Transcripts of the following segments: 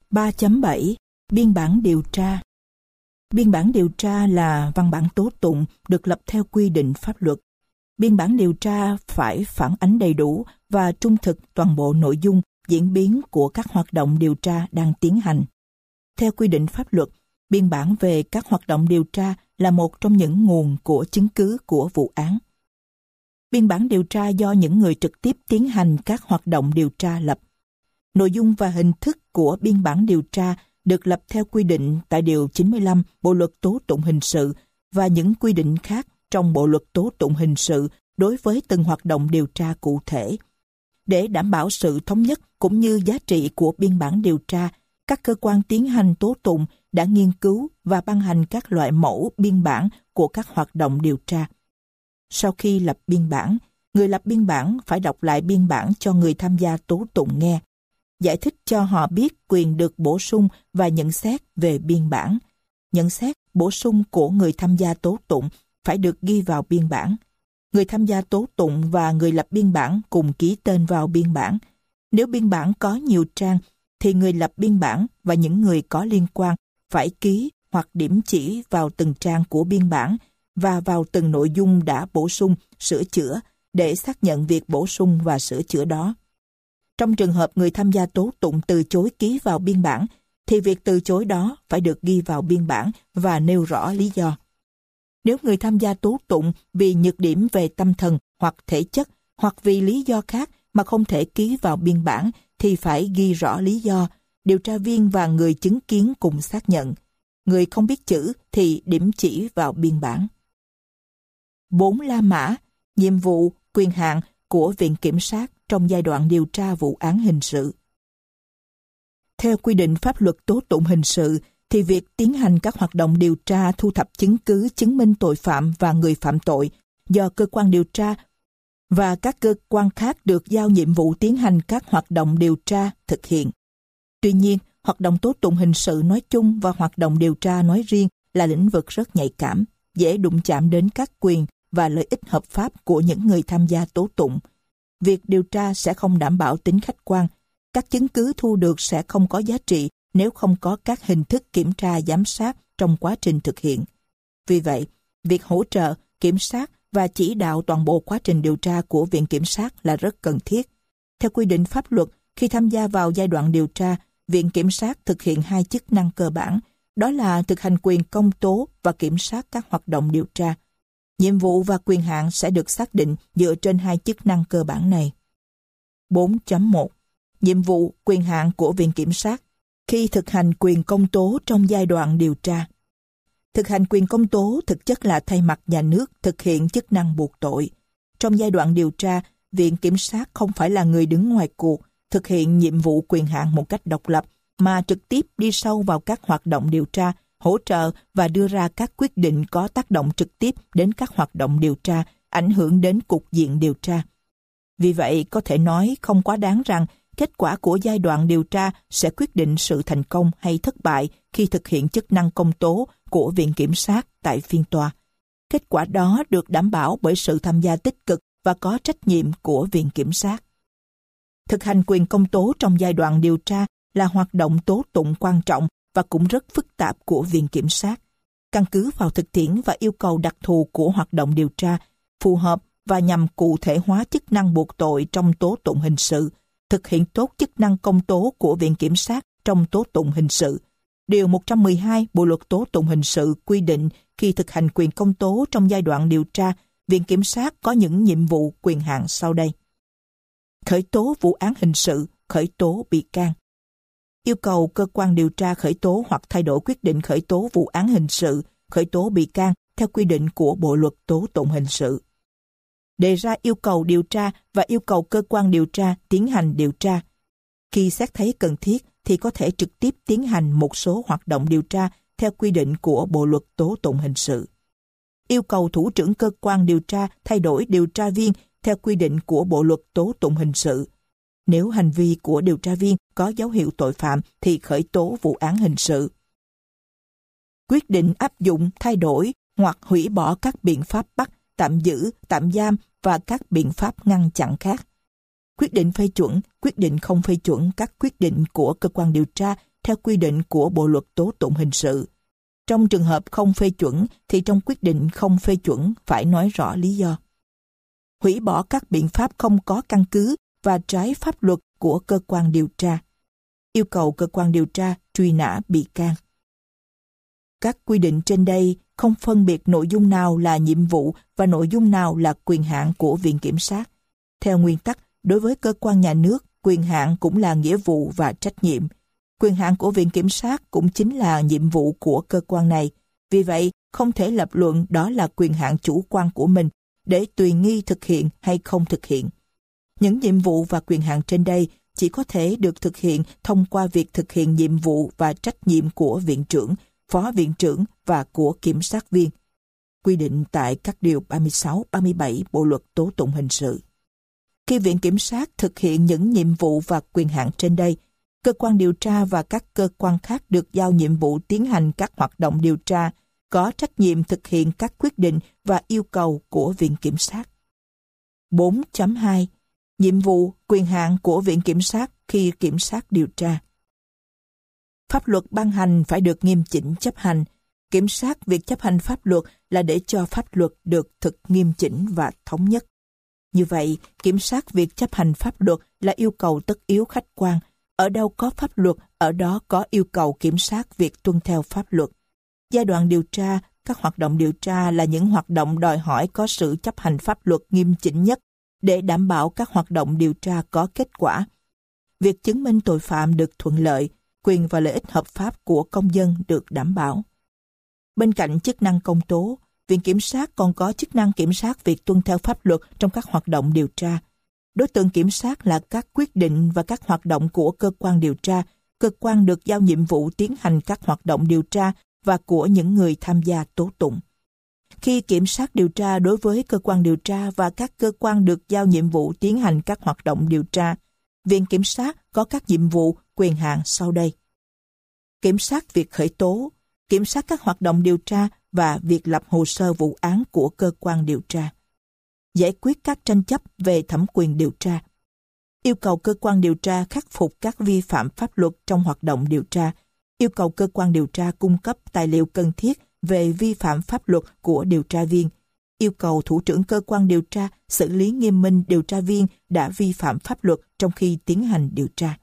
3.7 Biên bản điều tra. Biên bản điều tra là văn bản tố tụng được lập theo quy định pháp luật. Biên bản điều tra phải phản ánh đầy đủ và trung thực toàn bộ nội dung, diễn biến của các hoạt động điều tra đang tiến hành. Theo quy định pháp luật, biên bản về các hoạt động điều tra là một trong những nguồn của chứng cứ của vụ án. Biên bản điều tra do những người trực tiếp tiến hành các hoạt động điều tra lập. Nội dung và hình thức của biên bản điều tra được lập theo quy định tại Điều 95 Bộ Luật Tố Tụng Hình Sự và những quy định khác trong Bộ Luật Tố Tụng Hình Sự đối với từng hoạt động điều tra cụ thể. Để đảm bảo sự thống nhất cũng như giá trị của biên bản điều tra, các cơ quan tiến hành tố tụng đã nghiên cứu và ban hành các loại mẫu biên bản của các hoạt động điều tra. Sau khi lập biên bản, người lập biên bản phải đọc lại biên bản cho người tham gia tố tụng nghe, giải thích cho họ biết quyền được bổ sung và nhận xét về biên bản. Nhận xét, bổ sung của người tham gia tố tụng phải được ghi vào biên bản. Người tham gia tố tụng và người lập biên bản cùng ký tên vào biên bản. Nếu biên bản có nhiều trang, thì người lập biên bản và những người có liên quan phải ký hoặc điểm chỉ vào từng trang của biên bản và vào từng nội dung đã bổ sung, sửa chữa để xác nhận việc bổ sung và sửa chữa đó. Trong trường hợp người tham gia tố tụng từ chối ký vào biên bản, thì việc từ chối đó phải được ghi vào biên bản và nêu rõ lý do. Nếu người tham gia tố tụng vì nhược điểm về tâm thần hoặc thể chất hoặc vì lý do khác mà không thể ký vào biên bản thì phải ghi rõ lý do, điều tra viên và người chứng kiến cùng xác nhận. Người không biết chữ thì điểm chỉ vào biên bản. 4. La mã, nhiệm vụ, quyền hạn của Viện Kiểm sát trong giai đoạn điều tra vụ án hình sự. Theo quy định pháp luật tố tụng hình sự, thì việc tiến hành các hoạt động điều tra thu thập chứng cứ chứng minh tội phạm và người phạm tội do cơ quan điều tra và các cơ quan khác được giao nhiệm vụ tiến hành các hoạt động điều tra thực hiện. Tuy nhiên, hoạt động tố tụng hình sự nói chung và hoạt động điều tra nói riêng là lĩnh vực rất nhạy cảm, dễ đụng chạm đến các quyền và lợi ích hợp pháp của những người tham gia tố tụng. Việc điều tra sẽ không đảm bảo tính khách quan. Các chứng cứ thu được sẽ không có giá trị nếu không có các hình thức kiểm tra giám sát trong quá trình thực hiện. Vì vậy, việc hỗ trợ, kiểm sát và chỉ đạo toàn bộ quá trình điều tra của Viện Kiểm sát là rất cần thiết. Theo quy định pháp luật, khi tham gia vào giai đoạn điều tra, Viện Kiểm sát thực hiện 2 chức năng cơ bản, đó là thực hành quyền công tố và kiểm soát các hoạt động điều tra. Nhiệm vụ và quyền hạn sẽ được xác định dựa trên 2 chức năng cơ bản này. 4.1 Nhiệm vụ, quyền hạn của Viện Kiểm sát khi thực hành quyền công tố trong giai đoạn điều tra. Thực hành quyền công tố thực chất là thay mặt nhà nước thực hiện chức năng buộc tội. Trong giai đoạn điều tra, Viện Kiểm sát không phải là người đứng ngoài cuộc, thực hiện nhiệm vụ quyền hạn một cách độc lập, mà trực tiếp đi sâu vào các hoạt động điều tra, hỗ trợ và đưa ra các quyết định có tác động trực tiếp đến các hoạt động điều tra, ảnh hưởng đến cục diện điều tra. Vì vậy, có thể nói không quá đáng rằng kết quả của giai đoạn điều tra sẽ quyết định sự thành công hay thất bại khi thực hiện chức năng công tố của Viện Kiểm sát tại phiên tòa. Kết quả đó được đảm bảo bởi sự tham gia tích cực và có trách nhiệm của Viện Kiểm sát. Thực hành quyền công tố trong giai đoạn điều tra là hoạt động tố tụng quan trọng và cũng rất phức tạp của Viện Kiểm sát. Căn cứ vào thực tiễn và yêu cầu đặc thù của hoạt động điều tra, phù hợp và nhằm cụ thể hóa chức năng buộc tội trong tố tụng hình sự, thực hiện tốt chức năng công tố của Viện Kiểm sát trong tố tụng hình sự. Điều 112 Bộ Luật Tố Tụng Hình Sự quy định khi thực hành quyền công tố trong giai đoạn điều tra, Viện Kiểm sát có những nhiệm vụ quyền hạn sau đây. Khởi tố vụ án hình sự, khởi tố bị can. Yêu cầu cơ quan điều tra khởi tố hoặc thay đổi quyết định khởi tố vụ án hình sự, khởi tố bị can theo quy định của Bộ Luật Tố Tụng Hình Sự. Đề ra yêu cầu điều tra và yêu cầu cơ quan điều tra tiến hành điều tra. Khi xét thấy cần thiết thì có thể trực tiếp tiến hành một số hoạt động điều tra theo quy định của Bộ Luật Tố Tụng Hình Sự. Yêu cầu thủ trưởng cơ quan điều tra thay đổi điều tra viên theo quy định của Bộ Luật Tố Tụng Hình Sự. Nếu hành vi của điều tra viên có dấu hiệu tội phạm thì khởi tố vụ án hình sự. Quyết định áp dụng, thay đổi hoặc hủy bỏ các biện pháp bắt, tạm giữ, tạm giam và các biện pháp ngăn chặn khác. Quyết định phê chuẩn, quyết định không phê chuẩn các quyết định của cơ quan điều tra theo quy định của Bộ luật tố tụng hình sự. Trong trường hợp không phê chuẩn thì trong quyết định không phê chuẩn phải nói rõ lý do. Hủy bỏ các biện pháp không có căn cứ và trái pháp luật của cơ quan điều tra. Yêu cầu cơ quan điều tra truy nã bị can. Các quy định trên đây không phân biệt nội dung nào là nhiệm vụ và nội dung nào là quyền hạn của Viện Kiểm sát. Theo nguyên tắc, đối với cơ quan nhà nước, quyền hạn cũng là nghĩa vụ và trách nhiệm. Quyền hạn của Viện Kiểm sát cũng chính là nhiệm vụ của cơ quan này. Vì vậy, không thể lập luận đó là quyền hạn chủ quan của mình để tùy nghi thực hiện hay không thực hiện. Những nhiệm vụ và quyền hạn trên đây chỉ có thể được thực hiện thông qua việc thực hiện nhiệm vụ và trách nhiệm của viện trưởng, phó viện trưởng và của kiểm sát viên, quy định tại các điều 36, 37 Bộ luật tố tụng hình sự. Khi Viện Kiểm sát thực hiện những nhiệm vụ và quyền hạn trên đây, cơ quan điều tra và các cơ quan khác được giao nhiệm vụ tiến hành các hoạt động điều tra, có trách nhiệm thực hiện các quyết định và yêu cầu của Viện Kiểm sát. 4.2 Nhiệm vụ, quyền hạn của Viện Kiểm sát khi kiểm sát điều tra. Pháp luật ban hành phải được nghiêm chỉnh chấp hành. Kiểm sát việc chấp hành pháp luật là để cho pháp luật được thực nghiêm chỉnh và thống nhất. Như vậy, kiểm sát việc chấp hành pháp luật là yêu cầu tất yếu khách quan. Ở đâu có pháp luật, ở đó có yêu cầu kiểm sát việc tuân theo pháp luật. Giai đoạn điều tra, các hoạt động điều tra là những hoạt động đòi hỏi có sự chấp hành pháp luật nghiêm chỉnh nhất để đảm bảo các hoạt động điều tra có kết quả. Việc chứng minh tội phạm được thuận lợi, quyền và lợi ích hợp pháp của công dân được đảm bảo. Bên cạnh chức năng công tố, Viện Kiểm sát còn có chức năng kiểm soát việc tuân theo pháp luật trong các hoạt động điều tra. Đối tượng kiểm soát là các quyết định và các hoạt động của cơ quan điều tra, cơ quan được giao nhiệm vụ tiến hành các hoạt động điều tra và của những người tham gia tố tụng. Khi kiểm soát điều tra đối với cơ quan điều tra và các cơ quan được giao nhiệm vụ tiến hành các hoạt động điều tra, Viện Kiểm sát có các nhiệm vụ, quyền hạn sau đây. Kiểm soát việc khởi tố, kiểm soát các hoạt động điều tra và việc lập hồ sơ vụ án của cơ quan điều tra. Giải quyết các tranh chấp về thẩm quyền điều tra. Yêu cầu cơ quan điều tra khắc phục các vi phạm pháp luật trong hoạt động điều tra. Yêu cầu cơ quan điều tra cung cấp tài liệu cần thiết về vi phạm pháp luật của điều tra viên. Yêu cầu thủ trưởng cơ quan điều tra xử lý nghiêm minh điều tra viên đã vi phạm pháp luật trong khi tiến hành điều tra.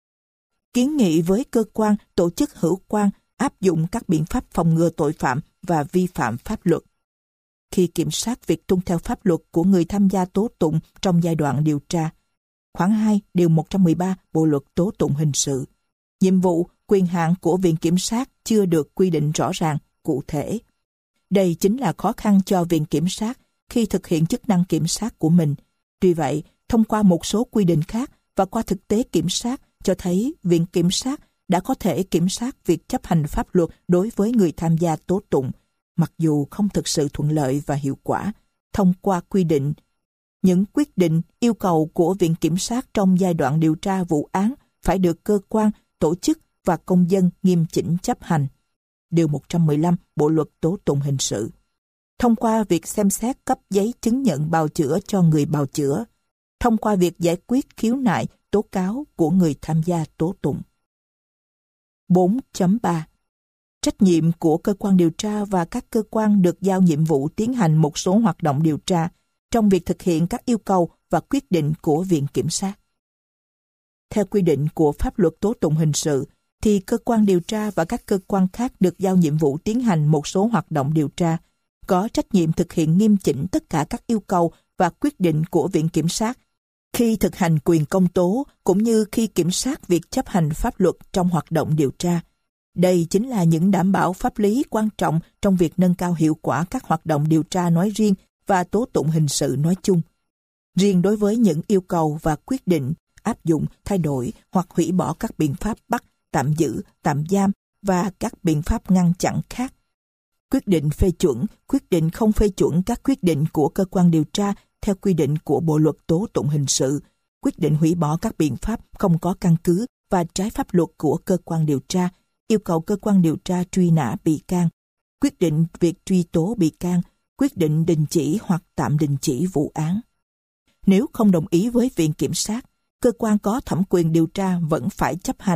Kiến nghị với cơ quan, tổ chức hữu quan áp dụng các biện pháp phòng ngừa tội phạm và vi phạm pháp luật. Khi kiểm soát việc tuân theo pháp luật của người tham gia tố tụng trong giai đoạn điều tra. Khoản 2, điều 113 Bộ luật tố tụng hình sự. Nhiệm vụ, quyền hạn của Viện Kiểm sát chưa được quy định rõ ràng, cụ thể. Đây chính là khó khăn cho Viện Kiểm sát khi thực hiện chức năng kiểm sát của mình. Tuy vậy, thông qua một số quy định khác và qua thực tế kiểm sát cho thấy Viện Kiểm sát đã có thể kiểm soát việc chấp hành pháp luật đối với người tham gia tố tụng, mặc dù không thực sự thuận lợi và hiệu quả, thông qua quy định. Những quyết định, yêu cầu của Viện Kiểm sát trong giai đoạn điều tra vụ án phải được cơ quan, tổ chức và công dân nghiêm chỉnh chấp hành. Điều 115 Bộ luật tố tụng hình sự. Thông qua việc xem xét cấp giấy chứng nhận bào chữa cho người bào chữa. Thông qua việc giải quyết khiếu nại, tố cáo của người tham gia tố tụng. 4.3 Trách nhiệm của cơ quan điều tra và các cơ quan được giao nhiệm vụ tiến hành một số hoạt động điều tra trong việc thực hiện các yêu cầu và quyết định của Viện Kiểm sát. Theo quy định của pháp luật tố tụng hình sự, thì cơ quan điều tra và các cơ quan khác được giao nhiệm vụ tiến hành một số hoạt động điều tra, có trách nhiệm thực hiện nghiêm chỉnh tất cả các yêu cầu và quyết định của Viện Kiểm sát khi thực hành quyền công tố cũng như khi kiểm soát việc chấp hành pháp luật trong hoạt động điều tra. Đây chính là những đảm bảo pháp lý quan trọng trong việc nâng cao hiệu quả các hoạt động điều tra nói riêng và tố tụng hình sự nói chung. Riêng đối với những yêu cầu và quyết định áp dụng, thay đổi hoặc hủy bỏ các biện pháp bắt, tạm giữ, tạm giam và các biện pháp ngăn chặn khác. Quyết định phê chuẩn, quyết định không phê chuẩn các quyết định của cơ quan điều tra theo quy định của Bộ luật tố tụng hình sự, quyết định hủy bỏ các biện pháp không có căn cứ và trái pháp luật của cơ quan điều tra, yêu cầu cơ quan điều tra truy nã bị can, quyết định việc truy tố bị can, quyết định đình chỉ hoặc tạm đình chỉ vụ án. Nếu không đồng ý với Viện Kiểm sát, cơ quan có thẩm quyền điều tra vẫn phải chấp hành,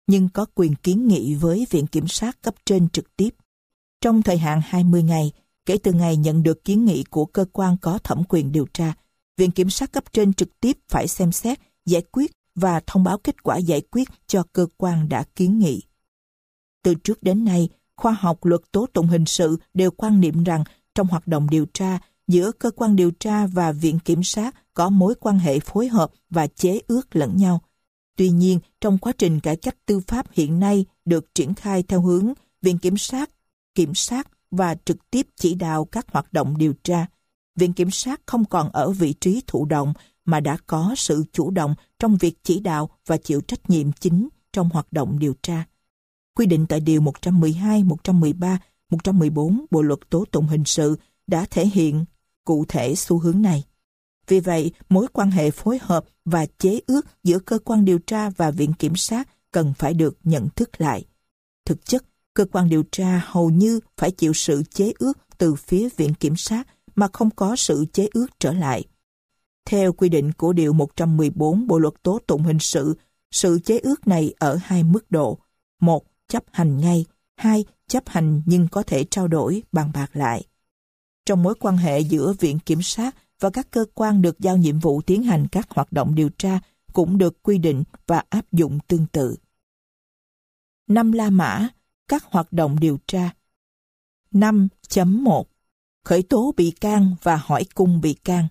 nhưng có quyền kiến nghị với Viện Kiểm sát cấp trên trực tiếp. Trong thời hạn 20 ngày, kể từ ngày nhận được kiến nghị của cơ quan có thẩm quyền điều tra, Viện Kiểm sát cấp trên trực tiếp phải xem xét, giải quyết và thông báo kết quả giải quyết cho cơ quan đã kiến nghị. Từ trước đến nay, khoa học luật tố tụng hình sự đều quan niệm rằng trong hoạt động điều tra, giữa cơ quan điều tra và Viện Kiểm sát có mối quan hệ phối hợp và chế ước lẫn nhau. Tuy nhiên, trong quá trình cải cách tư pháp hiện nay được triển khai theo hướng Viện Kiểm sát và trực tiếp chỉ đạo các hoạt động điều tra, Viện Kiểm sát không còn ở vị trí thụ động mà đã có sự chủ động trong việc chỉ đạo và chịu trách nhiệm chính trong hoạt động điều tra. Quy định tại Điều 112, 113, 114 Bộ Luật Tố Tụng Hình sự đã thể hiện cụ thể xu hướng này. Vì vậy, mối quan hệ phối hợp và chế ước giữa cơ quan điều tra và Viện Kiểm sát cần phải được nhận thức lại. Thực chất, cơ quan điều tra hầu như phải chịu sự chế ước từ phía Viện Kiểm sát mà không có sự chế ước trở lại. Theo quy định của Điều 114 Bộ Luật Tố Tụng Hình sự, sự chế ước này ở hai mức độ. 1. Chấp hành ngay. 2. Chấp hành nhưng có thể trao đổi, bàn bạc lại. Trong mối quan hệ giữa Viện Kiểm sát và các cơ quan được giao nhiệm vụ tiến hành các hoạt động điều tra cũng được quy định và áp dụng tương tự. 5 La Mã, các hoạt động điều tra. 5.1 Khởi tố bị can và hỏi cung bị can.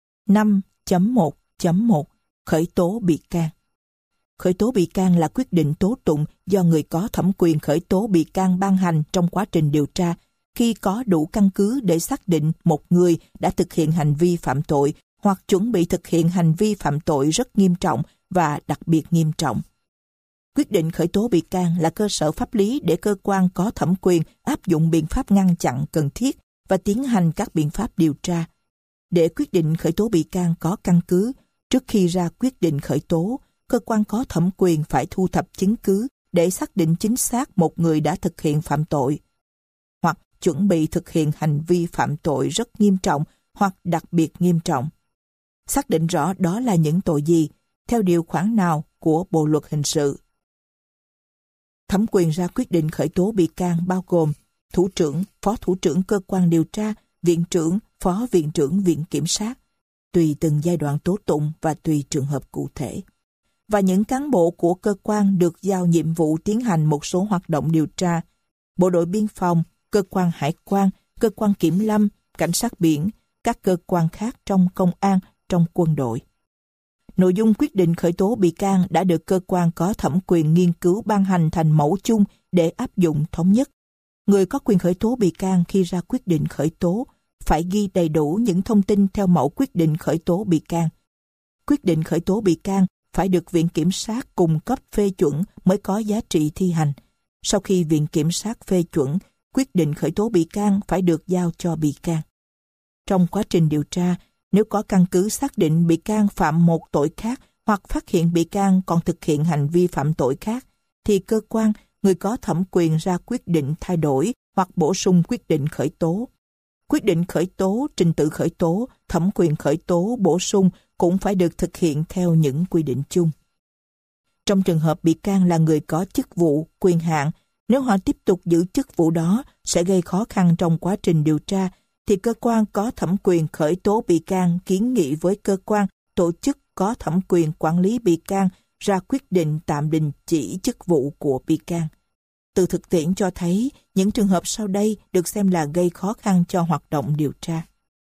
5.1.1 Khởi tố bị can. Khởi tố bị can là quyết định tố tụng do người có thẩm quyền khởi tố bị can ban hành trong quá trình điều tra khi có đủ căn cứ để xác định một người đã thực hiện hành vi phạm tội hoặc chuẩn bị thực hiện hành vi phạm tội rất nghiêm trọng và đặc biệt nghiêm trọng. Quyết định khởi tố bị can là cơ sở pháp lý để cơ quan có thẩm quyền áp dụng biện pháp ngăn chặn cần thiết và tiến hành các biện pháp điều tra. Để quyết định khởi tố bị can có căn cứ, trước khi ra quyết định khởi tố, cơ quan có thẩm quyền phải thu thập chứng cứ để xác định chính xác một người đã thực hiện phạm tội, hoặc chuẩn bị thực hiện hành vi phạm tội rất nghiêm trọng hoặc đặc biệt nghiêm trọng. Xác định rõ đó là những tội gì, theo điều khoản nào của Bộ Luật Hình sự. Thẩm quyền ra quyết định khởi tố bị can bao gồm thủ trưởng, phó thủ trưởng cơ quan điều tra, viện trưởng, phó viện trưởng Viện Kiểm sát, tùy từng giai đoạn tố tụng và tùy trường hợp cụ thể. Và những cán bộ của cơ quan được giao nhiệm vụ tiến hành một số hoạt động điều tra, bộ đội biên phòng, cơ quan hải quan, cơ quan kiểm lâm, cảnh sát biển, các cơ quan khác trong công an, trong quân đội. Nội dung quyết định khởi tố bị can đã được cơ quan có thẩm quyền nghiên cứu ban hành thành mẫu chung để áp dụng thống nhất. Người có quyền khởi tố bị can khi ra quyết định khởi tố phải ghi đầy đủ những thông tin theo mẫu quyết định khởi tố bị can. Quyết định khởi tố bị can phải được Viện Kiểm sát cung cấp phê chuẩn mới có giá trị thi hành. Sau khi Viện Kiểm sát phê chuẩn, quyết định khởi tố bị can phải được giao cho bị can. Trong quá trình điều tra, nếu có căn cứ xác định bị can phạm một tội khác hoặc phát hiện bị can còn thực hiện hành vi phạm tội khác, thì cơ quan, người có thẩm quyền ra quyết định thay đổi hoặc bổ sung quyết định khởi tố. Quyết định khởi tố, trình tự khởi tố, thẩm quyền khởi tố, bổ sung cũng phải được thực hiện theo những quy định chung. Trong trường hợp bị can là người có chức vụ, quyền hạn, nếu họ tiếp tục giữ chức vụ đó sẽ gây khó khăn trong quá trình điều tra, thì cơ quan có thẩm quyền khởi tố bị can kiến nghị với cơ quan, tổ chức có thẩm quyền quản lý bị can ra quyết định tạm đình chỉ chức vụ của bị can. Từ thực tiễn cho thấy, những trường hợp sau đây được xem là gây khó khăn cho hoạt động điều tra.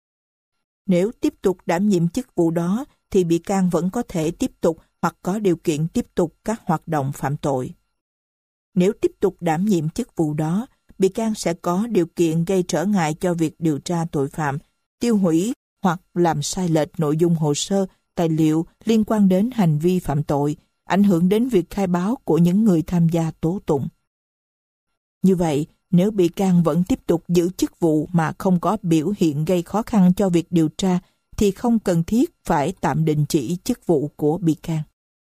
Nếu tiếp tục đảm nhiệm chức vụ đó, thì bị can vẫn có thể tiếp tục hoặc có điều kiện tiếp tục các hoạt động phạm tội. Nếu tiếp tục đảm nhiệm chức vụ đó, bị can sẽ có điều kiện gây trở ngại cho việc điều tra tội phạm, tiêu hủy hoặc làm sai lệch nội dung hồ sơ, tài liệu liên quan đến hành vi phạm tội, ảnh hưởng đến việc khai báo của những người tham gia tố tụng. Như vậy, nếu bị can vẫn tiếp tục giữ chức vụ mà không có biểu hiện gây khó khăn cho việc điều tra, thì không cần thiết phải tạm đình chỉ chức vụ của bị can.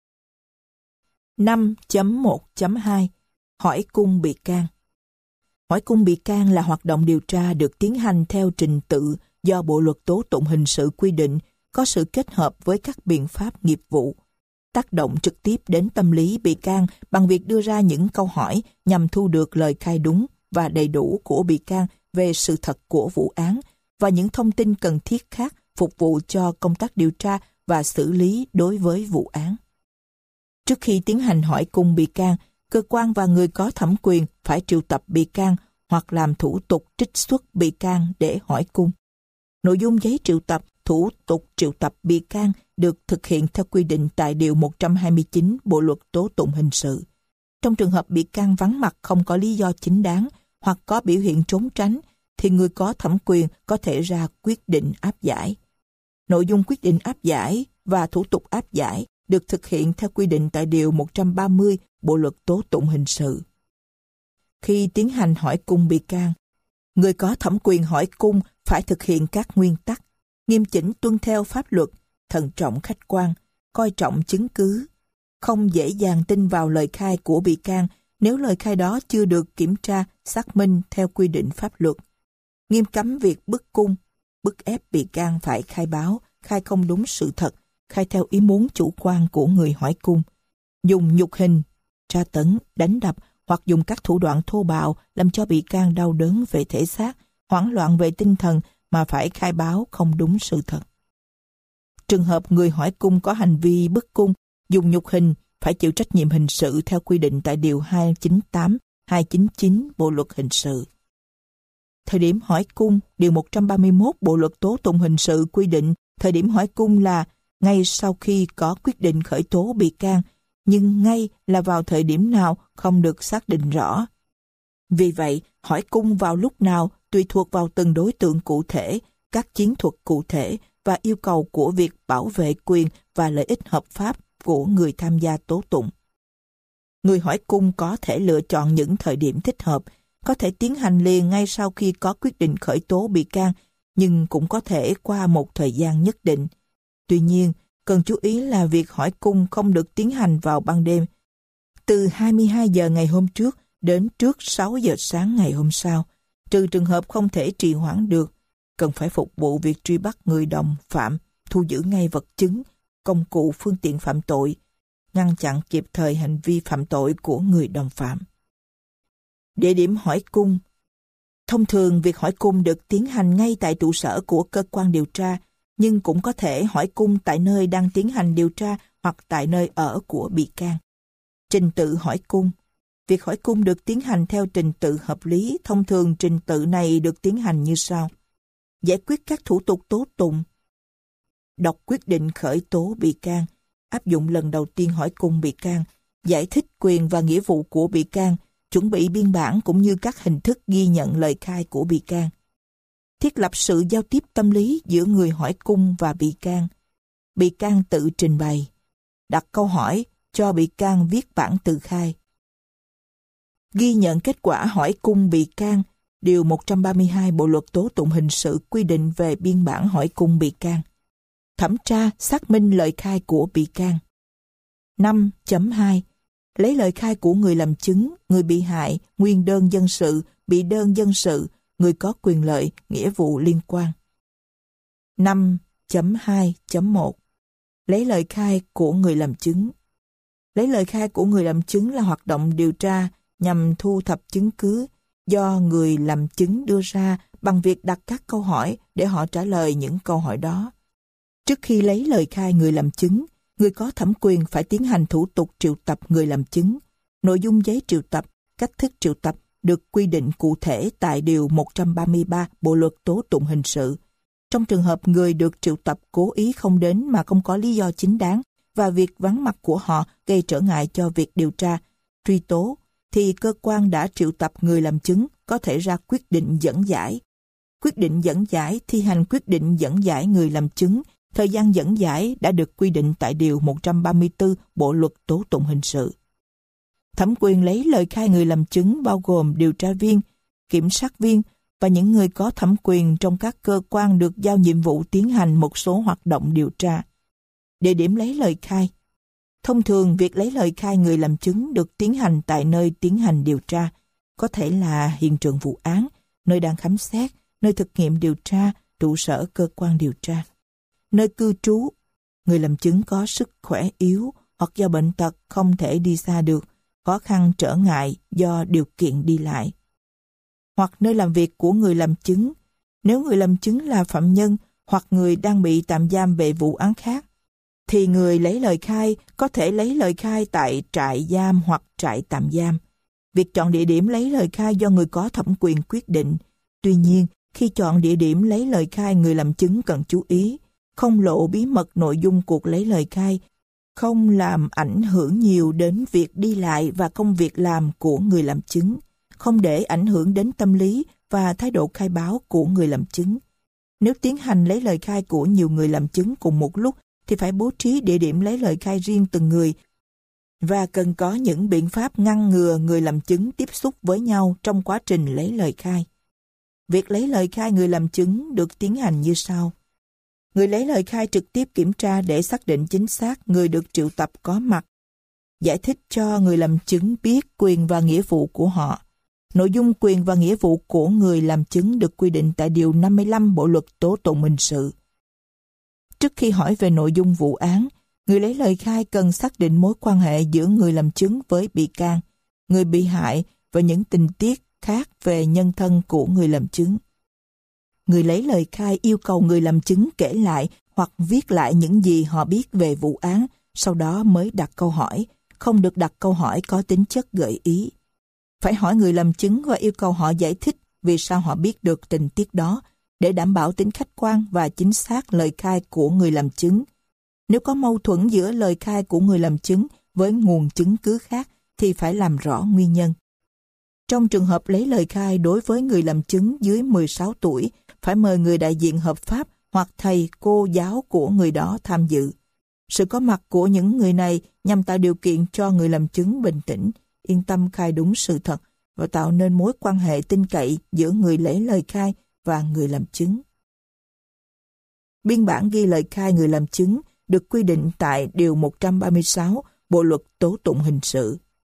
5.1.2 Hỏi cung bị can. Hỏi cung bị can là hoạt động điều tra được tiến hành theo trình tự do Bộ Luật Tố Tụng Hình sự quy định, có sự kết hợp với các biện pháp nghiệp vụ. tác động trực tiếp đến tâm lý bị can bằng việc đưa ra những câu hỏi nhằm thu được lời khai đúng và đầy đủ của bị can về sự thật của vụ án và những thông tin cần thiết khác phục vụ cho công tác điều tra và xử lý đối với vụ án. Trước khi tiến hành hỏi cung bị can, cơ quan và người có thẩm quyền phải triệu tập bị can hoặc làm thủ tục trích xuất bị can để hỏi cung. Nội dung giấy triệu tập, thủ tục triệu tập bị can được thực hiện theo quy định tại Điều 129 Bộ Luật Tố Tụng Hình sự. Trong trường hợp bị can vắng mặt không có lý do chính đáng hoặc có biểu hiện trốn tránh, thì người có thẩm quyền có thể ra quyết định áp giải. Nội dung quyết định áp giải và thủ tục áp giải được thực hiện theo quy định tại Điều 130 Bộ Luật Tố Tụng Hình sự. Khi tiến hành hỏi cung bị can, người có thẩm quyền hỏi cung phải thực hiện các nguyên tắc, nghiêm chỉnh tuân theo pháp luật, thận trọng khách quan, coi trọng chứng cứ, không dễ dàng tin vào lời khai của bị can nếu lời khai đó chưa được kiểm tra, xác minh theo quy định pháp luật. Nghiêm cấm việc bức cung, bức ép bị can phải khai báo, khai không đúng sự thật, khai theo ý muốn chủ quan của người hỏi cung, dùng nhục hình, tra tấn, đánh đập hoặc dùng các thủ đoạn thô bạo làm cho bị can đau đớn về thể xác, hoảng loạn về tinh thần mà phải khai báo không đúng sự thật. Trường hợp người hỏi cung có hành vi bức cung, dùng nhục hình phải chịu trách nhiệm hình sự theo quy định tại Điều 298, 299 Bộ Luật Hình sự. Thời điểm hỏi cung, Điều 131 Bộ Luật Tố Tụng Hình sự quy định thời điểm hỏi cung là ngay sau khi có quyết định khởi tố bị can, nhưng ngay là vào thời điểm nào không được xác định rõ. Vì vậy, hỏi cung vào lúc nào tùy thuộc vào từng đối tượng cụ thể, các chiến thuật cụ thể và yêu cầu của việc bảo vệ quyền và lợi ích hợp pháp của người tham gia tố tụng. Người hỏi cung có thể lựa chọn những thời điểm thích hợp, có thể tiến hành liền ngay sau khi có quyết định khởi tố bị can, nhưng cũng có thể qua một thời gian nhất định. Tuy nhiên, cần chú ý là việc hỏi cung không được tiến hành vào ban đêm, từ 22 giờ ngày hôm trước đến trước 6 giờ sáng ngày hôm sau, trừ trường hợp không thể trì hoãn được, cần phải phục vụ việc truy bắt người đồng phạm, thu giữ ngay vật chứng, công cụ phương tiện phạm tội, ngăn chặn kịp thời hành vi phạm tội của người đồng phạm. Địa điểm hỏi cung. Thông thường, việc hỏi cung được tiến hành ngay tại trụ sở của cơ quan điều tra, nhưng cũng có thể hỏi cung tại nơi đang tiến hành điều tra hoặc tại nơi ở của bị can. Trình tự hỏi cung. Việc hỏi cung được tiến hành theo trình tự hợp lý. Thông thường trình tự này được tiến hành như sau. Giải quyết các thủ tục tố tụng. Đọc quyết định khởi tố bị can. Áp dụng lần đầu tiên hỏi cung bị can. Giải thích quyền và nghĩa vụ của bị can. Chuẩn bị biên bản cũng như các hình thức ghi nhận lời khai của bị can. Thiết lập sự giao tiếp tâm lý giữa người hỏi cung và bị can. Bị can tự trình bày. Đặt câu hỏi, cho bị can viết bản tự khai. Ghi nhận kết quả hỏi cung bị can. Điều 132 Bộ Luật Tố Tụng Hình sự quy định về biên bản hỏi cung bị can. Thẩm tra, xác minh lời khai của bị can. 5.2 Lấy lời khai của người làm chứng, người bị hại, nguyên đơn dân sự, bị đơn dân sự, người có quyền lợi, nghĩa vụ liên quan. 5.2.1 Lấy lời khai của người làm chứng. Lấy lời khai của người làm chứng là hoạt động điều tra nhằm thu thập chứng cứ do người làm chứng đưa ra bằng việc đặt các câu hỏi để họ trả lời những câu hỏi đó. Trước khi lấy lời khai người làm chứng, người có thẩm quyền phải tiến hành thủ tục triệu tập người làm chứng. Nội dung giấy triệu tập, cách thức triệu tập được quy định cụ thể tại Điều 133 Bộ Luật Tố Tụng Hình sự. Trong trường hợp người được triệu tập cố ý không đến mà không có lý do chính đáng và việc vắng mặt của họ gây trở ngại cho việc điều tra, truy tố, thì cơ quan đã triệu tập người làm chứng có thể ra quyết định dẫn giải. Quyết định dẫn giải thi hành quyết định dẫn giải người làm chứng. Thời gian dẫn giải đã được quy định tại Điều 134 Bộ Luật Tố Tụng Hình sự. Thẩm quyền lấy lời khai người làm chứng bao gồm điều tra viên, kiểm sát viên và những người có thẩm quyền trong các cơ quan được giao nhiệm vụ tiến hành một số hoạt động điều tra. Địa điểm lấy lời khai. Thông thường, việc lấy lời khai người làm chứng được tiến hành tại nơi tiến hành điều tra, có thể là hiện trường vụ án, nơi đang khám xét, nơi thực nghiệm điều tra, trụ sở cơ quan điều tra. Nơi cư trú. Người làm chứng có sức khỏe yếu hoặc do bệnh tật không thể đi xa được, khó khăn trở ngại do điều kiện đi lại. Hoặc nơi làm việc của người làm chứng, nếu người làm chứng là phạm nhân hoặc người đang bị tạm giam về vụ án khác, thì người lấy lời khai có thể lấy lời khai tại trại giam hoặc trại tạm giam. Việc chọn địa điểm lấy lời khai do người có thẩm quyền quyết định. Tuy nhiên, khi chọn địa điểm lấy lời khai, người làm chứng cần chú ý, không lộ bí mật nội dung cuộc lấy lời khai, không làm ảnh hưởng nhiều đến việc đi lại và công việc làm của người làm chứng, không để ảnh hưởng đến tâm lý và thái độ khai báo của người làm chứng. Nếu tiến hành lấy lời khai của nhiều người làm chứng cùng một lúc, thì phải bố trí địa điểm lấy lời khai riêng từng người và cần có những biện pháp ngăn ngừa người làm chứng tiếp xúc với nhau trong quá trình lấy lời khai. Việc lấy lời khai người làm chứng được tiến hành như sau. Người lấy lời khai trực tiếp kiểm tra để xác định chính xác người được triệu tập có mặt, giải thích cho người làm chứng biết quyền và nghĩa vụ của họ. Nội dung quyền và nghĩa vụ của người làm chứng được quy định tại Điều 55 Bộ Luật Tố Tụng Hình sự. Trước khi hỏi về nội dung vụ án, người lấy lời khai cần xác định mối quan hệ giữa người làm chứng với bị can, người bị hại và những tình tiết khác về nhân thân của người làm chứng. Người lấy lời khai yêu cầu người làm chứng kể lại hoặc viết lại những gì họ biết về vụ án, sau đó mới đặt câu hỏi, không được đặt câu hỏi có tính chất gợi ý. Phải hỏi người làm chứng và yêu cầu họ giải thích vì sao họ biết được tình tiết đó, để đảm bảo tính khách quan và chính xác lời khai của người làm chứng. Nếu có mâu thuẫn giữa lời khai của người làm chứng với nguồn chứng cứ khác thì phải làm rõ nguyên nhân. Trong trường hợp lấy lời khai đối với người làm chứng dưới 16 tuổi, phải mời người đại diện hợp pháp hoặc thầy, cô giáo của người đó tham dự. Sự có mặt của những người này nhằm tạo điều kiện cho người làm chứng bình tĩnh, yên tâm khai đúng sự thật và tạo nên mối quan hệ tin cậy giữa người lấy lời khai và người làm chứng. Biên bản ghi lời khai người làm chứng được quy định tại Điều 136 Bộ Luật Tố Tụng Hình sự.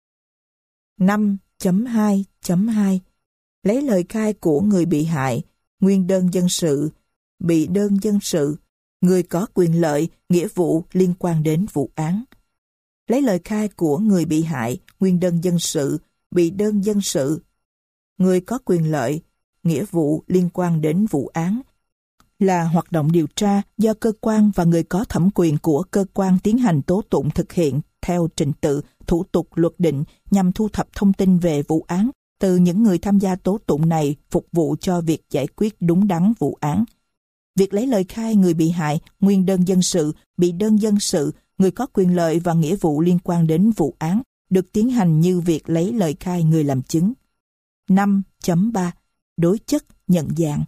5.2.2 Lấy lời khai của người bị hại, nguyên đơn dân sự, bị đơn dân sự, người có quyền lợi, nghĩa vụ liên quan đến vụ án. Lấy lời khai của người bị hại, nguyên đơn dân sự, bị đơn dân sự, người có quyền lợi, nghĩa vụ liên quan đến vụ án là hoạt động điều tra do cơ quan và người có thẩm quyền của cơ quan tiến hành tố tụng thực hiện theo trình tự, thủ tục luật định nhằm thu thập thông tin về vụ án từ những người tham gia tố tụng này, phục vụ cho việc giải quyết đúng đắn vụ án. Việc lấy lời khai người bị hại, nguyên đơn dân sự, bị đơn dân sự, người có quyền lợi và nghĩa vụ liên quan đến vụ án được tiến hành như việc lấy lời khai người làm chứng. 5.3 Đối chất nhận dạng.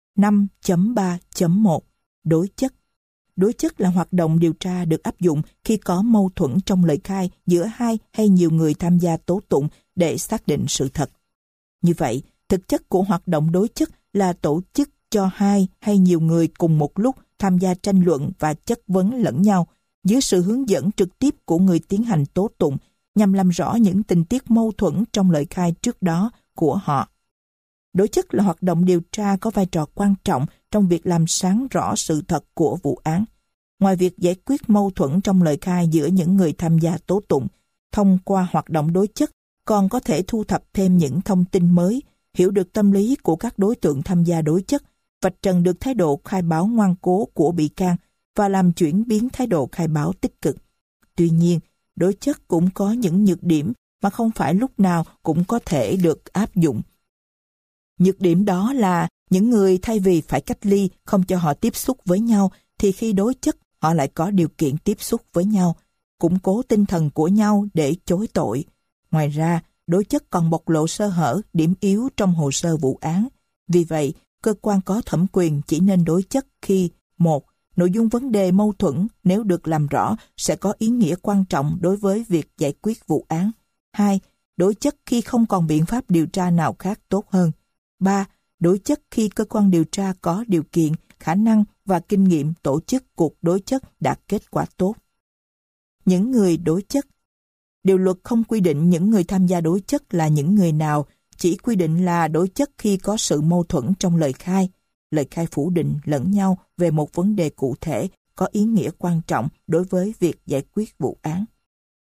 5.3.1 Đối chất. Đối chất là hoạt động điều tra được áp dụng khi có mâu thuẫn trong lời khai giữa hai hay nhiều người tham gia tố tụng để xác định sự thật. Như vậy, thực chất của hoạt động đối chất là tổ chức cho hai hay nhiều người cùng một lúc tham gia tranh luận và chất vấn lẫn nhau dưới sự hướng dẫn trực tiếp của người tiến hành tố tụng nhằm làm rõ những tình tiết mâu thuẫn trong lời khai trước đó của họ. Đối chất là hoạt động điều tra có vai trò quan trọng trong việc làm sáng rõ sự thật của vụ án. Ngoài việc giải quyết mâu thuẫn trong lời khai giữa những người tham gia tố tụng, thông qua hoạt động đối chất còn có thể thu thập thêm những thông tin mới, hiểu được tâm lý của các đối tượng tham gia đối chất, vạch trần được thái độ khai báo ngoan cố của bị can và làm chuyển biến thái độ khai báo tích cực. Tuy nhiên, đối chất cũng có những nhược điểm mà không phải lúc nào cũng có thể được áp dụng. Nhược điểm đó là những người thay vì phải cách ly không cho họ tiếp xúc với nhau thì khi đối chất họ lại có điều kiện tiếp xúc với nhau, củng cố tinh thần của nhau để chối tội. Ngoài ra, đối chất còn bộc lộ sơ hở, điểm yếu trong hồ sơ vụ án. Vì vậy, cơ quan có thẩm quyền chỉ nên đối chất khi 1. Nội dung vấn đề mâu thuẫn nếu được làm rõ sẽ có ý nghĩa quan trọng đối với việc giải quyết vụ án. 2. Đối chất khi không còn biện pháp điều tra nào khác tốt hơn. 3. Đối chất khi cơ quan điều tra có điều kiện, khả năng và kinh nghiệm tổ chức cuộc đối chất đạt kết quả tốt. Những người đối chất. Điều luật không quy định những người tham gia đối chất là những người nào, chỉ quy định là đối chất khi có sự mâu thuẫn trong lời khai phủ định lẫn nhau về một vấn đề cụ thể có ý nghĩa quan trọng đối với việc giải quyết vụ án.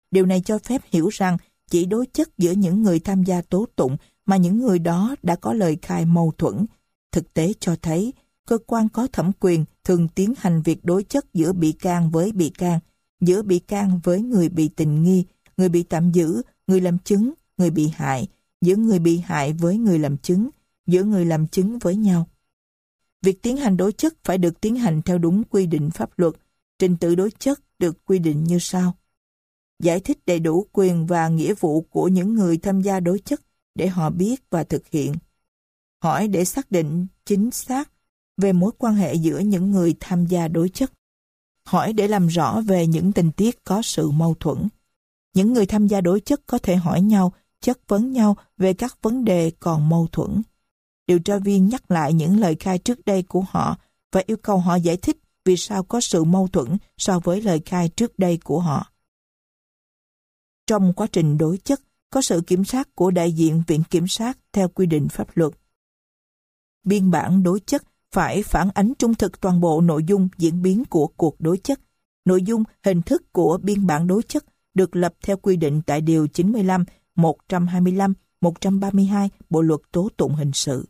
Điều này cho phép hiểu rằng chỉ đối chất giữa những người tham gia tố tụng mà những người đó đã có lời khai mâu thuẫn. Thực tế cho thấy, cơ quan có thẩm quyền thường tiến hành việc đối chất giữa bị can với bị can, giữa bị can với người bị tình nghi, người bị tạm giữ, người làm chứng, người bị hại, giữa người bị hại với người làm chứng, giữa người làm chứng với nhau. Việc tiến hành đối chất phải được tiến hành theo đúng quy định pháp luật. Trình tự đối chất được quy định như sau. Giải thích đầy đủ quyền và nghĩa vụ của những người tham gia đối chất để họ biết và thực hiện. Hỏi để xác định chính xác về mối quan hệ giữa những người tham gia đối chất. Hỏi để làm rõ về những tình tiết có sự mâu thuẫn. Những người tham gia đối chất có thể hỏi nhau, chất vấn nhau về các vấn đề còn mâu thuẫn. Điều tra viên nhắc lại những lời khai trước đây của họ và yêu cầu họ giải thích vì sao có sự mâu thuẫn so với lời khai trước đây của họ. Trong quá trình đối chất, có sự kiểm soát của đại diện viện kiểm sát theo quy định pháp luật. Biên bản đối chất phải phản ánh trung thực toàn bộ nội dung diễn biến của cuộc đối chất. Nội dung, hình thức của biên bản đối chất được lập theo quy định tại Điều 95, 125, 132 Bộ Luật Tố Tụng Hình sự.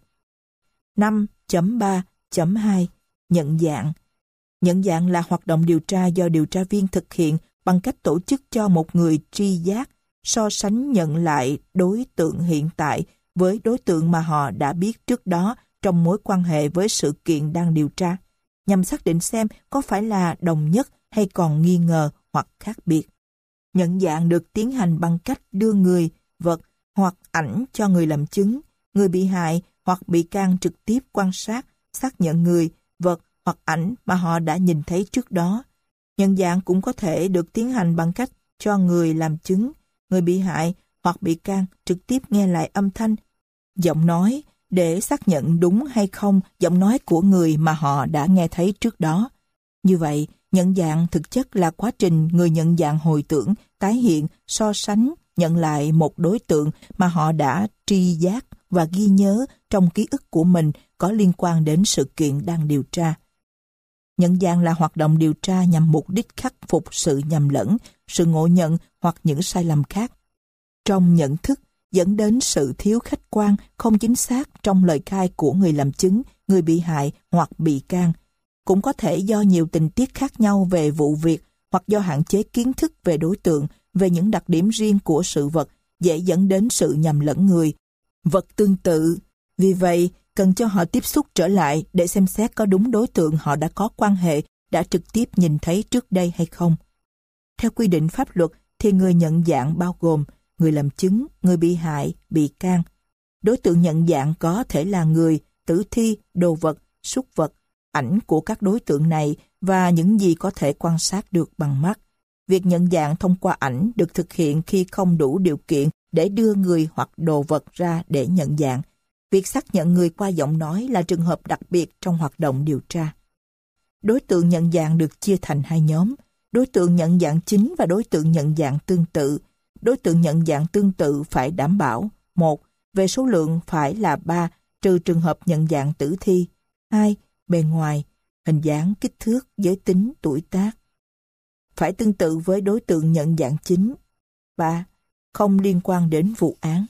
5.3.2 Nhận dạng. Nhận dạng là hoạt động điều tra do điều tra viên thực hiện bằng cách tổ chức cho một người tri giác so sánh nhận lại đối tượng hiện tại với đối tượng mà họ đã biết trước đó trong mối quan hệ với sự kiện đang điều tra, nhằm xác định xem có phải là đồng nhất hay còn nghi ngờ hoặc khác biệt. Nhận dạng được tiến hành bằng cách đưa người, vật hoặc ảnh cho người làm chứng, người bị hại hoặc bị can trực tiếp quan sát, xác nhận người, vật hoặc ảnh mà họ đã nhìn thấy trước đó. Nhận dạng cũng có thể được tiến hành bằng cách cho người làm chứng, người bị hại hoặc bị can trực tiếp nghe lại âm thanh, giọng nói để xác nhận đúng hay không giọng nói của người mà họ đã nghe thấy trước đó. Như vậy, nhận dạng thực chất là quá trình người nhận dạng hồi tưởng, tái hiện, so sánh, nhận lại một đối tượng mà họ đã tri giác và ghi nhớ trong ký ức của mình có liên quan đến sự kiện đang điều tra. Nhận dạng là hoạt động điều tra nhằm mục đích khắc phục sự nhầm lẫn, sự ngộ nhận hoặc những sai lầm khác trong nhận thức dẫn đến sự thiếu khách quan, không chính xác trong lời khai của người làm chứng, người bị hại hoặc bị can. Cũng có thể do nhiều tình tiết khác nhau về vụ việc hoặc do hạn chế kiến thức về đối tượng, về những đặc điểm riêng của sự vật, dễ dẫn đến sự nhầm lẫn người, vật tương tự. Vì vậy, cần cho họ tiếp xúc trở lại để xem xét có đúng đối tượng họ đã có quan hệ, đã trực tiếp nhìn thấy trước đây hay không. Theo quy định pháp luật thì người nhận dạng bao gồm người làm chứng, người bị hại, bị can. Đối tượng nhận dạng có thể là người, tử thi, đồ vật, súc vật, ảnh của các đối tượng này và những gì có thể quan sát được bằng mắt. Việc nhận dạng thông qua ảnh được thực hiện khi không đủ điều kiện để đưa người hoặc đồ vật ra để nhận dạng. Việc xác nhận người qua giọng nói là trường hợp đặc biệt trong hoạt động điều tra. Đối tượng nhận dạng được chia thành hai nhóm: đối tượng nhận dạng chính và đối tượng nhận dạng tương tự. Đối tượng nhận dạng tương tự phải đảm bảo: 1. Về số lượng phải là 3, trừ trường hợp nhận dạng tử thi. 2. Bề ngoài, hình dáng, kích thước, giới tính, tuổi tác phải tương tự với đối tượng nhận dạng chính. 3. Không liên quan đến vụ án.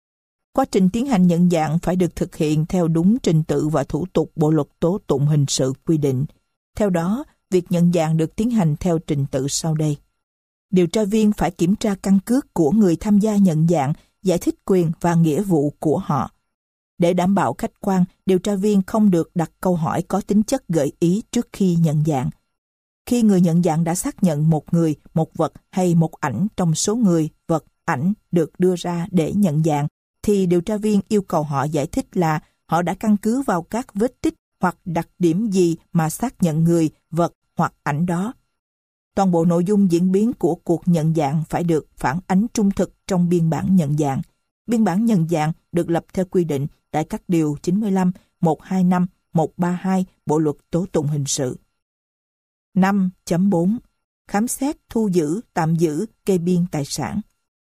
Quá trình tiến hành nhận dạng phải được thực hiện theo đúng trình tự và thủ tục Bộ Luật Tố Tụng Hình sự quy định. Theo đó, việc nhận dạng được tiến hành theo trình tự sau đây. Điều tra viên phải kiểm tra căn cước của người tham gia nhận dạng, giải thích quyền và nghĩa vụ của họ. Để đảm bảo khách quan, điều tra viên không được đặt câu hỏi có tính chất gợi ý trước khi nhận dạng. Khi người nhận dạng đã xác nhận một người, một vật hay một ảnh trong số người, vật, ảnh được đưa ra để nhận dạng, thì điều tra viên yêu cầu họ giải thích là họ đã căn cứ vào các vết tích hoặc đặc điểm gì mà xác nhận người, vật hoặc ảnh đó. Toàn bộ nội dung diễn biến của cuộc nhận dạng phải được phản ánh trung thực trong biên bản nhận dạng. Biên bản nhận dạng được lập theo quy định tại các điều 95, 125, 132 Bộ Luật Tố Tụng Hình sự. 5.4 Khám xét, thu giữ, tạm giữ, kê biên tài sản.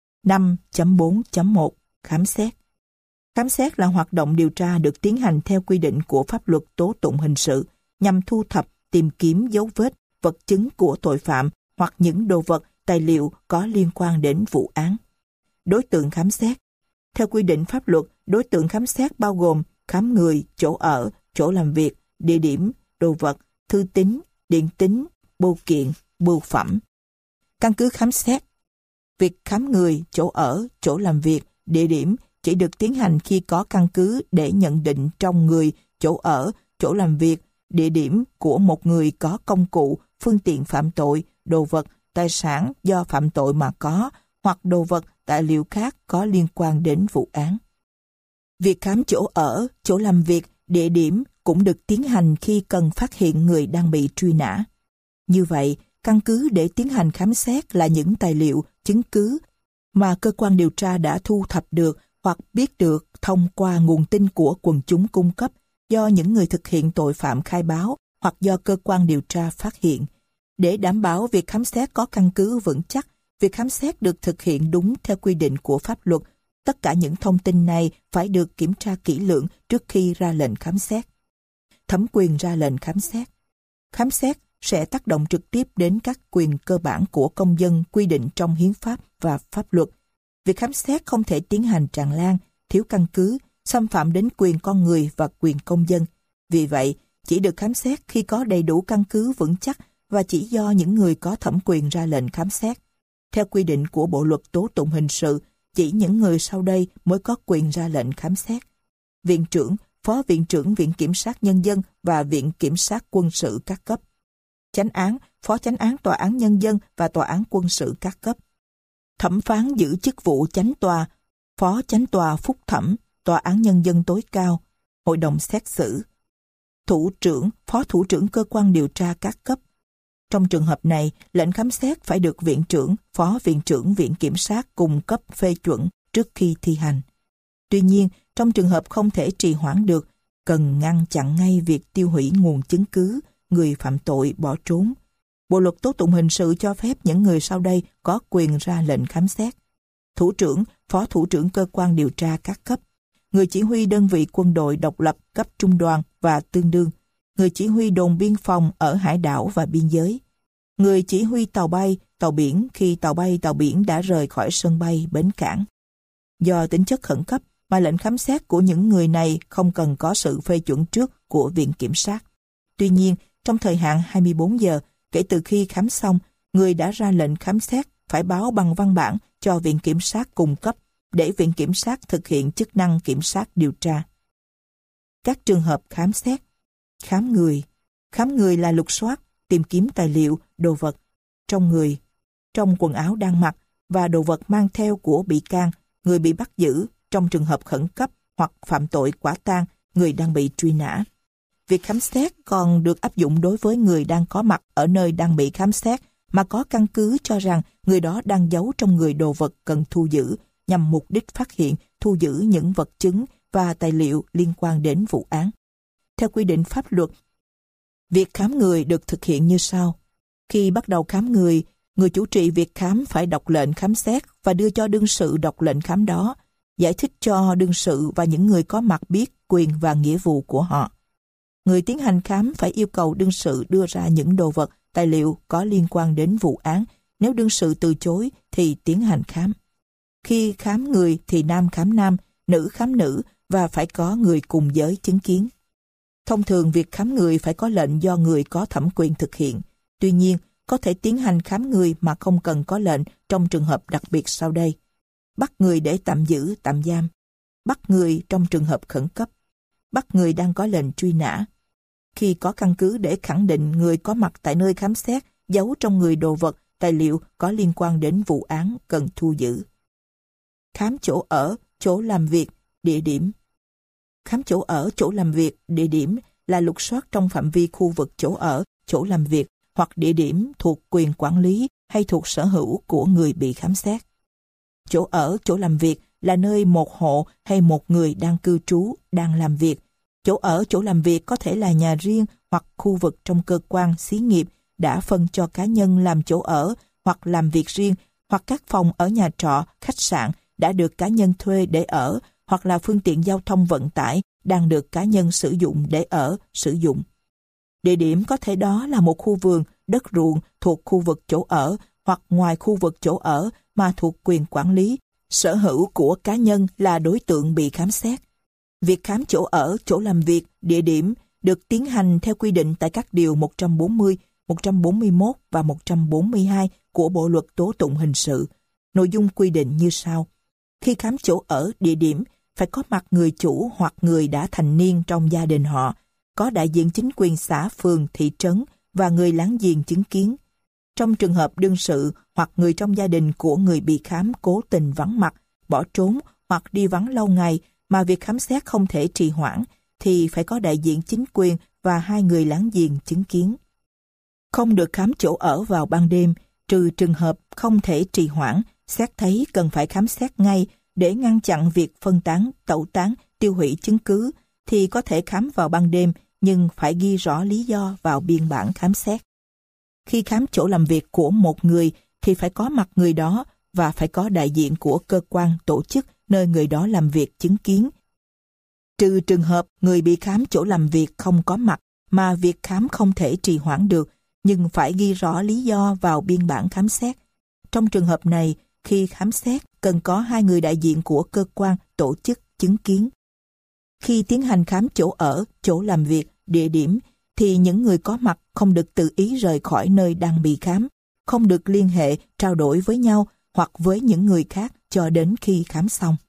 5.4.1 Khám xét. Khám xét là hoạt động điều tra được tiến hành theo quy định của pháp luật tố tụng hình sự nhằm thu thập, tìm kiếm dấu vết, vật chứng của tội phạm hoặc những đồ vật, tài liệu có liên quan đến vụ án. Đối tượng khám xét. Theo quy định pháp luật, đối tượng khám xét bao gồm khám người, chỗ ở, chỗ làm việc, địa điểm, đồ vật, thư tín, điện tín, bưu kiện, bưu phẩm. Căn cứ khám xét. Việc khám người, chỗ ở, chỗ làm việc, địa điểm chỉ được tiến hành khi có căn cứ để nhận định trong người, chỗ ở, chỗ làm việc, địa điểm của một người có công cụ, phương tiện phạm tội, đồ vật, tài sản do phạm tội mà có, hoặc đồ vật, tài liệu khác có liên quan đến vụ án. Việc khám chỗ ở, chỗ làm việc, địa điểm cũng được tiến hành khi cần phát hiện người đang bị truy nã. Như vậy, căn cứ để tiến hành khám xét là những tài liệu, chứng cứ mà cơ quan điều tra đã thu thập được hoặc biết được thông qua nguồn tin của quần chúng cung cấp, do những người thực hiện tội phạm khai báo hoặc do cơ quan điều tra phát hiện. Để đảm bảo việc khám xét có căn cứ vững chắc, việc khám xét được thực hiện đúng theo quy định của pháp luật. Tất cả những thông tin này phải được kiểm tra kỹ lưỡng trước khi ra lệnh khám xét. Thẩm quyền ra lệnh khám xét. Khám xét sẽ tác động trực tiếp đến các quyền cơ bản của công dân quy định trong hiến pháp và pháp luật. Việc khám xét không thể tiến hành tràn lan, thiếu căn cứ, xâm phạm đến quyền con người và quyền công dân. Vì vậy, chỉ được khám xét khi có đầy đủ căn cứ vững chắc và chỉ do những người có thẩm quyền ra lệnh khám xét. Theo quy định của Bộ luật tố tụng hình sự, chỉ những người sau đây mới có quyền ra lệnh khám xét: Viện trưởng, Phó Viện trưởng Viện Kiểm sát Nhân dân và Viện Kiểm sát Quân sự các cấp; Chánh án, Phó Chánh án Tòa án Nhân dân và Tòa án Quân sự các cấp; Thẩm phán giữ chức vụ Chánh tòa, Phó Chánh tòa phúc thẩm, Tòa án Nhân dân tối cao, Hội đồng xét xử; Thủ trưởng, Phó Thủ trưởng Cơ quan điều tra các cấp. Trong trường hợp này, lệnh khám xét phải được Viện trưởng, Phó Viện trưởng Viện Kiểm sát cùng cấp phê chuẩn trước khi thi hành. Tuy nhiên, trong trường hợp không thể trì hoãn được, cần ngăn chặn ngay việc tiêu hủy nguồn chứng cứ, người phạm tội bỏ trốn. Bộ luật tố tụng hình sự cho phép những người sau đây có quyền ra lệnh khám xét: Thủ trưởng, Phó Thủ trưởng Cơ quan điều tra các cấp; người chỉ huy đơn vị quân đội độc lập cấp trung đoàn và tương đương; người chỉ huy đồn biên phòng ở hải đảo và biên giới; người chỉ huy tàu bay, tàu biển khi tàu bay, tàu biển đã rời khỏi sân bay, bến cảng. Do tính chất khẩn cấp mà lệnh khám xét của những người này không cần có sự phê chuẩn trước của Viện Kiểm sát. Tuy nhiên, trong thời hạn 24 giờ kể từ khi khám xong, người đã ra lệnh khám xét phải báo bằng văn bản cho Viện Kiểm sát cung cấp để Viện Kiểm sát thực hiện chức năng kiểm sát điều tra. Các trường hợp khám xét: Khám người. Khám người là lục soát, tìm kiếm tài liệu, đồ vật trong người, trong quần áo đang mặc và đồ vật mang theo của bị can, người bị bắt giữ trong trường hợp khẩn cấp hoặc phạm tội quả tang, người đang bị truy nã. Việc khám xét còn được áp dụng đối với người đang có mặt ở nơi đang bị khám xét mà có căn cứ cho rằng người đó đang giấu trong người đồ vật cần thu giữ nhằm mục đích phát hiện, thu giữ những vật chứng và tài liệu liên quan đến vụ án. Theo quy định pháp luật, việc khám người được thực hiện như sau. Khi bắt đầu khám người, người chủ trì việc khám phải đọc lệnh khám xét và đưa cho đương sự đọc lệnh khám đó, giải thích cho đương sự và những người có mặt biết quyền và nghĩa vụ của họ. Người tiến hành khám phải yêu cầu đương sự đưa ra những đồ vật, tài liệu có liên quan đến vụ án. Nếu đương sự từ chối thì tiến hành khám. Khi khám người thì nam khám nam, nữ khám nữ và phải có người cùng giới chứng kiến. Thông thường việc khám người phải có lệnh do người có thẩm quyền thực hiện. Tuy nhiên, có thể tiến hành khám người mà không cần có lệnh trong trường hợp đặc biệt sau đây: bắt người để tạm giữ, tạm giam; bắt người trong trường hợp khẩn cấp; bắt người đang có lệnh truy nã; khi có căn cứ để khẳng định người có mặt tại nơi khám xét giấu trong người đồ vật, tài liệu có liên quan đến vụ án cần thu giữ. Khám chỗ ở, chỗ làm việc, địa điểm. Khám chỗ ở, chỗ làm việc, địa điểm là lục soát trong phạm vi khu vực chỗ ở, chỗ làm việc hoặc địa điểm thuộc quyền quản lý hay thuộc sở hữu của người bị khám xét. Chỗ ở, chỗ làm việc là nơi một hộ hay một người đang cư trú, đang làm việc. Chỗ ở, chỗ làm việc có thể là nhà riêng hoặc khu vực trong cơ quan, xí nghiệp đã phân cho cá nhân làm chỗ ở hoặc làm việc riêng, hoặc các phòng ở nhà trọ, khách sạn đã được cá nhân thuê để ở, hoặc là phương tiện giao thông vận tải đang được cá nhân sử dụng để ở, sử dụng. Địa điểm có thể đó là một khu vườn, đất ruộng thuộc khu vực chỗ ở, hoặc ngoài khu vực chỗ ở mà thuộc quyền quản lý, sở hữu của cá nhân là đối tượng bị khám xét. Việc khám chỗ ở, chỗ làm việc, địa điểm được tiến hành theo quy định tại các điều 140, 141 và 142 của Bộ luật tố tụng hình sự. Nội dung quy định như sau. Khi khám chỗ ở, địa điểm, phải có mặt người chủ hoặc người đã thành niên trong gia đình họ, có đại diện chính quyền xã, phường, thị trấn và người láng giềng chứng kiến. Trong trường hợp đương sự hoặc người trong gia đình của người bị khám cố tình vắng mặt, bỏ trốn hoặc đi vắng lâu ngày mà việc khám xét không thể trì hoãn, thì phải có đại diện chính quyền và 2 người láng giềng chứng kiến. Không được khám chỗ ở vào ban đêm, trừ trường hợp không thể trì hoãn, xét thấy cần phải khám xét ngay để ngăn chặn việc phân tán, tẩu tán, tiêu hủy chứng cứ, thì có thể khám vào ban đêm, nhưng phải ghi rõ lý do vào biên bản khám xét. Khi khám chỗ làm việc của một người thì phải có mặt người đó và phải có đại diện của cơ quan, tổ chức nơi người đó làm việc chứng kiến. Trừ trường hợp người bị khám chỗ làm việc không có mặt mà việc khám không thể trì hoãn được, nhưng phải ghi rõ lý do vào biên bản khám xét. Trong trường hợp này, khi khám xét cần có 2 người đại diện của cơ quan, tổ chức chứng kiến. Khi tiến hành khám chỗ ở, chỗ làm việc, địa điểm, thì những người có mặt không được tự ý rời khỏi nơi đang bị khám, không được liên hệ, trao đổi với nhau hoặc với những người khác cho đến khi khám xong.